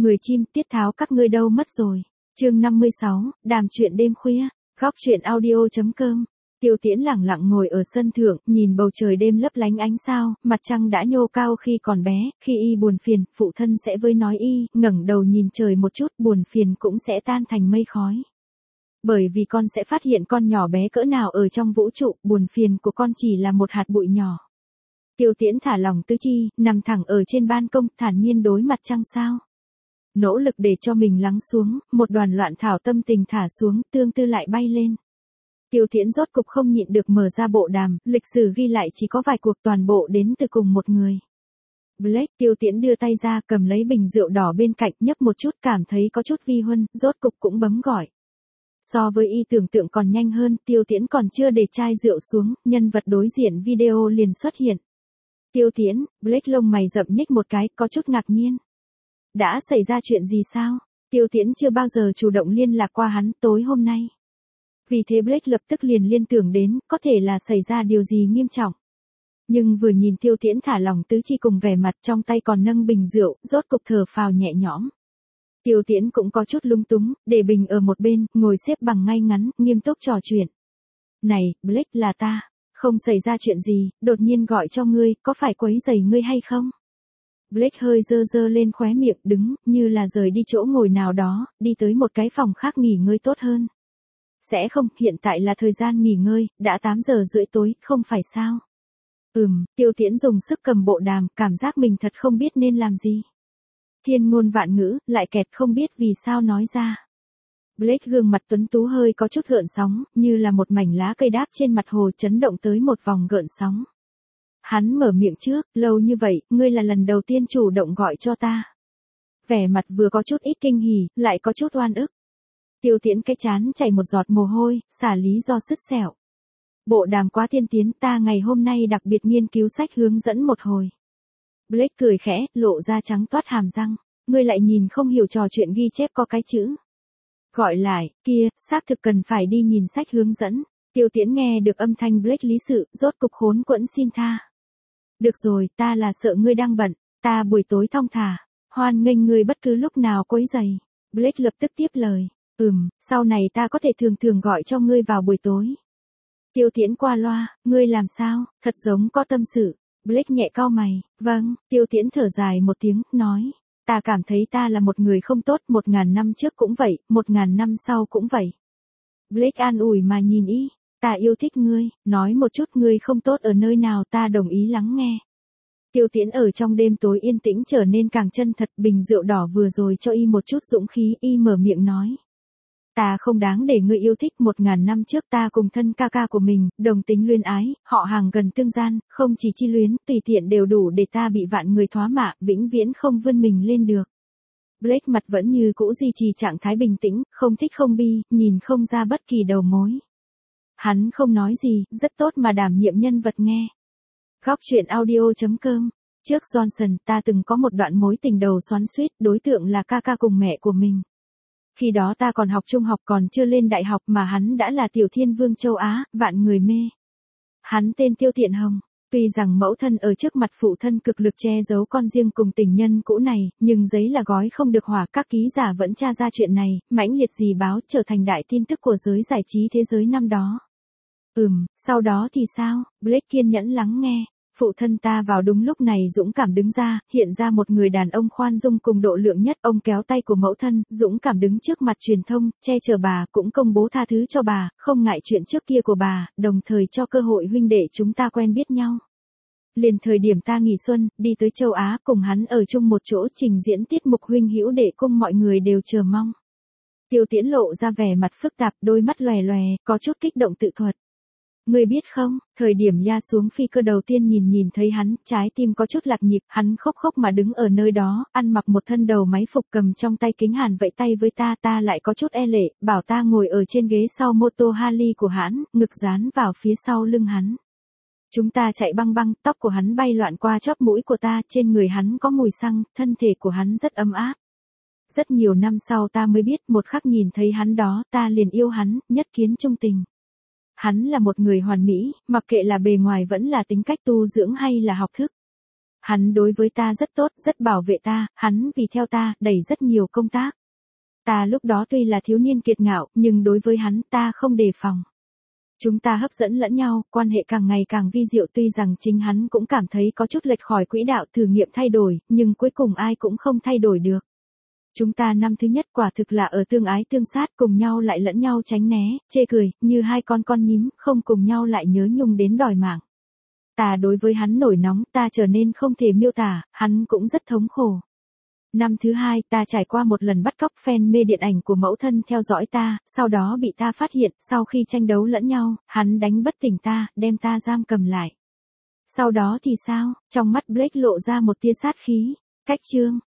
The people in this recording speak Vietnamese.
Người chim tiết tháo các ngươi đâu mất rồi. Chương 56, đàm chuyện đêm khuya, góc chuyện audio.com. Tiêu Tiễn lẳng lặng ngồi ở sân thượng, nhìn bầu trời đêm lấp lánh ánh sao, mặt trăng đã nhô cao khi còn bé, khi y buồn phiền, phụ thân sẽ với nói y, ngẩng đầu nhìn trời một chút, buồn phiền cũng sẽ tan thành mây khói. Bởi vì con sẽ phát hiện con nhỏ bé cỡ nào ở trong vũ trụ, buồn phiền của con chỉ là một hạt bụi nhỏ. Tiêu Tiễn thả lỏng tứ chi, nằm thẳng ở trên ban công, thản nhiên đối mặt trăng sao. Nỗ lực để cho mình lắng xuống, một đoàn loạn thảo tâm tình thả xuống, tương tư lại bay lên. Tiêu Tiễn rốt cục không nhịn được mở ra bộ đàm, lịch sử ghi lại chỉ có vài cuộc toàn bộ đến từ cùng một người. Blake. Tiêu Tiễn đưa tay ra, cầm lấy bình rượu đỏ bên cạnh, nhấp một chút, cảm thấy có chút vi huân, rốt cục cũng bấm gọi. So với y tưởng tượng còn nhanh hơn, Tiêu Tiễn còn chưa để chai rượu xuống, nhân vật đối diện video liền xuất hiện. Tiêu Tiễn. Blake lông mày rậm nhếch một cái, có chút ngạc nhiên. Đã xảy ra chuyện gì sao? Tiêu Tiễn chưa bao giờ chủ động liên lạc qua hắn tối hôm nay. Vì thế Blake lập tức liền liên tưởng đến, có thể là xảy ra điều gì nghiêm trọng. Nhưng vừa nhìn Tiêu Tiễn thả lỏng tứ chi cùng vẻ mặt trong tay còn nâng bình rượu, rốt cục thở phào nhẹ nhõm. Tiêu Tiễn cũng có chút lung túng, để bình ở một bên, ngồi xếp bằng ngay ngắn, nghiêm túc trò chuyện. Này, Blake, là ta. Không xảy ra chuyện gì, đột nhiên gọi cho ngươi, có phải quấy rầy ngươi hay không? Blake hơi dơ dơ lên khóe miệng, đứng, như là rời đi chỗ ngồi nào đó, đi tới một cái phòng khác nghỉ ngơi tốt hơn. Sẽ không, hiện tại là thời gian nghỉ ngơi, đã 8:30 tối, không phải sao? Tiêu Tiễn dùng sức cầm bộ đàm, cảm giác mình thật không biết nên làm gì. Thiên ngôn vạn ngữ, lại kẹt không biết vì sao nói ra. Blake gương mặt tuấn tú hơi có chút gợn sóng, như là một mảnh lá cây đáp trên mặt hồ chấn động tới một vòng gợn sóng. Hắn mở miệng trước, lâu như vậy, ngươi là lần đầu tiên chủ động gọi cho ta. Vẻ mặt vừa có chút ít kinh hỉ, lại có chút oan ức. Tiêu Tiễn cái chán chảy một giọt mồ hôi, xả lý do sứt sẹo. Bộ đàm quá tiên tiến, ta ngày hôm nay đặc biệt nghiên cứu sách hướng dẫn một hồi. Blake cười khẽ, lộ ra trắng toát hàm răng. Ngươi lại nhìn không hiểu trò chuyện ghi chép có cái chữ. Gọi lại, kia, xác thực cần phải đi nhìn sách hướng dẫn. Tiêu Tiễn nghe được âm thanh Blake lý sự, rốt cục khốn quẫn xin tha. Được rồi, ta là sợ ngươi đang bận, ta buổi tối thong thả, hoan nghênh ngươi bất cứ lúc nào quấy rầy. Blake lập tức tiếp lời, sau này ta có thể thường thường gọi cho ngươi vào buổi tối. Tiêu Tiễn qua loa, ngươi làm sao, thật giống có tâm sự. Blake nhẹ cau mày, vâng. Tiêu Tiễn thở dài một tiếng, nói, ta cảm thấy ta là một người không tốt, 1000 năm trước cũng vậy, 1000 năm sau cũng vậy. Blake an ủi mà nhìn y. Ta yêu thích ngươi, nói một chút ngươi không tốt ở nơi nào, ta đồng ý lắng nghe. Tiêu Tiễn ở trong đêm tối yên tĩnh trở nên càng chân thật, bình rượu đỏ vừa rồi cho y một chút dũng khí, y mở miệng nói. Ta không đáng để ngươi yêu thích, 1000 năm trước ta cùng thân ca ca của mình, đồng tính luyến ái, họ hàng gần tương gian, không chỉ chi luyến, tùy tiện đều đủ để ta bị vạn người thoá mạ, vĩnh viễn không vươn mình lên được. Blake mặt vẫn như cũ duy trì trạng thái bình tĩnh, không thích không bi, nhìn không ra bất kỳ đầu mối. Hắn không nói gì, rất tốt mà đảm nhiệm nhân vật nghe. Góc chuyện audio.com. Trước Johnson, ta từng có một đoạn mối tình đầu xoắn xuýt, đối tượng là ca ca cùng mẹ của mình. Khi đó ta còn học trung học, còn chưa lên đại học mà hắn đã là tiểu thiên vương châu Á, vạn người mê. Hắn tên Tiêu Thiện Hồng. Tuy rằng mẫu thân ở trước mặt phụ thân cực lực che giấu con riêng cùng tình nhân cũ này, nhưng giấy là gói không được hỏa, các ký giả vẫn tra ra chuyện này, mãnh liệt dì báo trở thành đại tin tức của giới giải trí thế giới năm đó. Sau đó thì sao? Blake kiên nhẫn lắng nghe. Phụ thân ta vào đúng lúc này dũng cảm đứng ra, hiện ra một người đàn ông khoan dung cùng độ lượng nhất, ông kéo tay của mẫu thân, dũng cảm đứng trước mặt truyền thông, che chở bà, cũng công bố tha thứ cho bà, không ngại chuyện trước kia của bà, đồng thời cho cơ hội huynh đệ chúng ta quen biết nhau. Liền thời điểm ta nghỉ xuân, đi tới châu Á, cùng hắn ở chung một chỗ trình diễn tiết mục huynh hữu đệ cung, mọi người đều chờ mong. Tiêu Tiễn lộ ra vẻ mặt phức tạp, đôi mắt lòe lòe, có chút kích động tự thuật. Ngươi biết không, thời điểm ya xuống phi cơ đầu tiên nhìn thấy hắn, trái tim có chút lạc nhịp, hắn khóc khóc mà đứng ở nơi đó, ăn mặc một thân đầu máy phục, cầm trong tay kính hàn vẫy tay với ta, ta lại có chút e lệ, bảo ta ngồi ở trên ghế sau mô tô Harley của hắn, ngực dán vào phía sau lưng hắn. Chúng ta chạy băng băng, tóc của hắn bay loạn qua chóp mũi của ta, trên người hắn có mùi xăng, thân thể của hắn rất ấm áp. Rất nhiều năm sau ta mới biết, một khắc nhìn thấy hắn đó, ta liền yêu hắn, nhất kiến chung tình. Hắn là một người hoàn mỹ, mặc kệ là bề ngoài vẫn là tính cách tu dưỡng hay là học thức. Hắn đối với ta rất tốt, rất bảo vệ ta, hắn vì theo ta, đẩy rất nhiều công tác. Ta lúc đó tuy là thiếu niên kiệt ngạo, nhưng đối với hắn ta không đề phòng. Chúng ta hấp dẫn lẫn nhau, quan hệ càng ngày càng vi diệu, tuy rằng chính hắn cũng cảm thấy có chút lệch khỏi quỹ đạo, thử nghiệm thay đổi, nhưng cuối cùng ai cũng không thay đổi được. Chúng ta năm thứ nhất quả thực là ở tương ái tương sát, cùng nhau lại lẫn nhau tránh né, chê cười, như hai con nhím, không cùng nhau lại nhớ nhung đến đòi mạng. Ta đối với hắn nổi nóng, ta trở nên không thể miêu tả, hắn cũng rất thống khổ. Năm thứ hai, ta trải qua một lần bắt cóc fan mê điện ảnh của mẫu thân theo dõi ta, sau đó bị ta phát hiện, sau khi tranh đấu lẫn nhau, hắn đánh bất tỉnh ta, đem ta giam cầm lại. Sau đó thì sao? Trong mắt Blake lộ ra một tia sát khí. Cách chương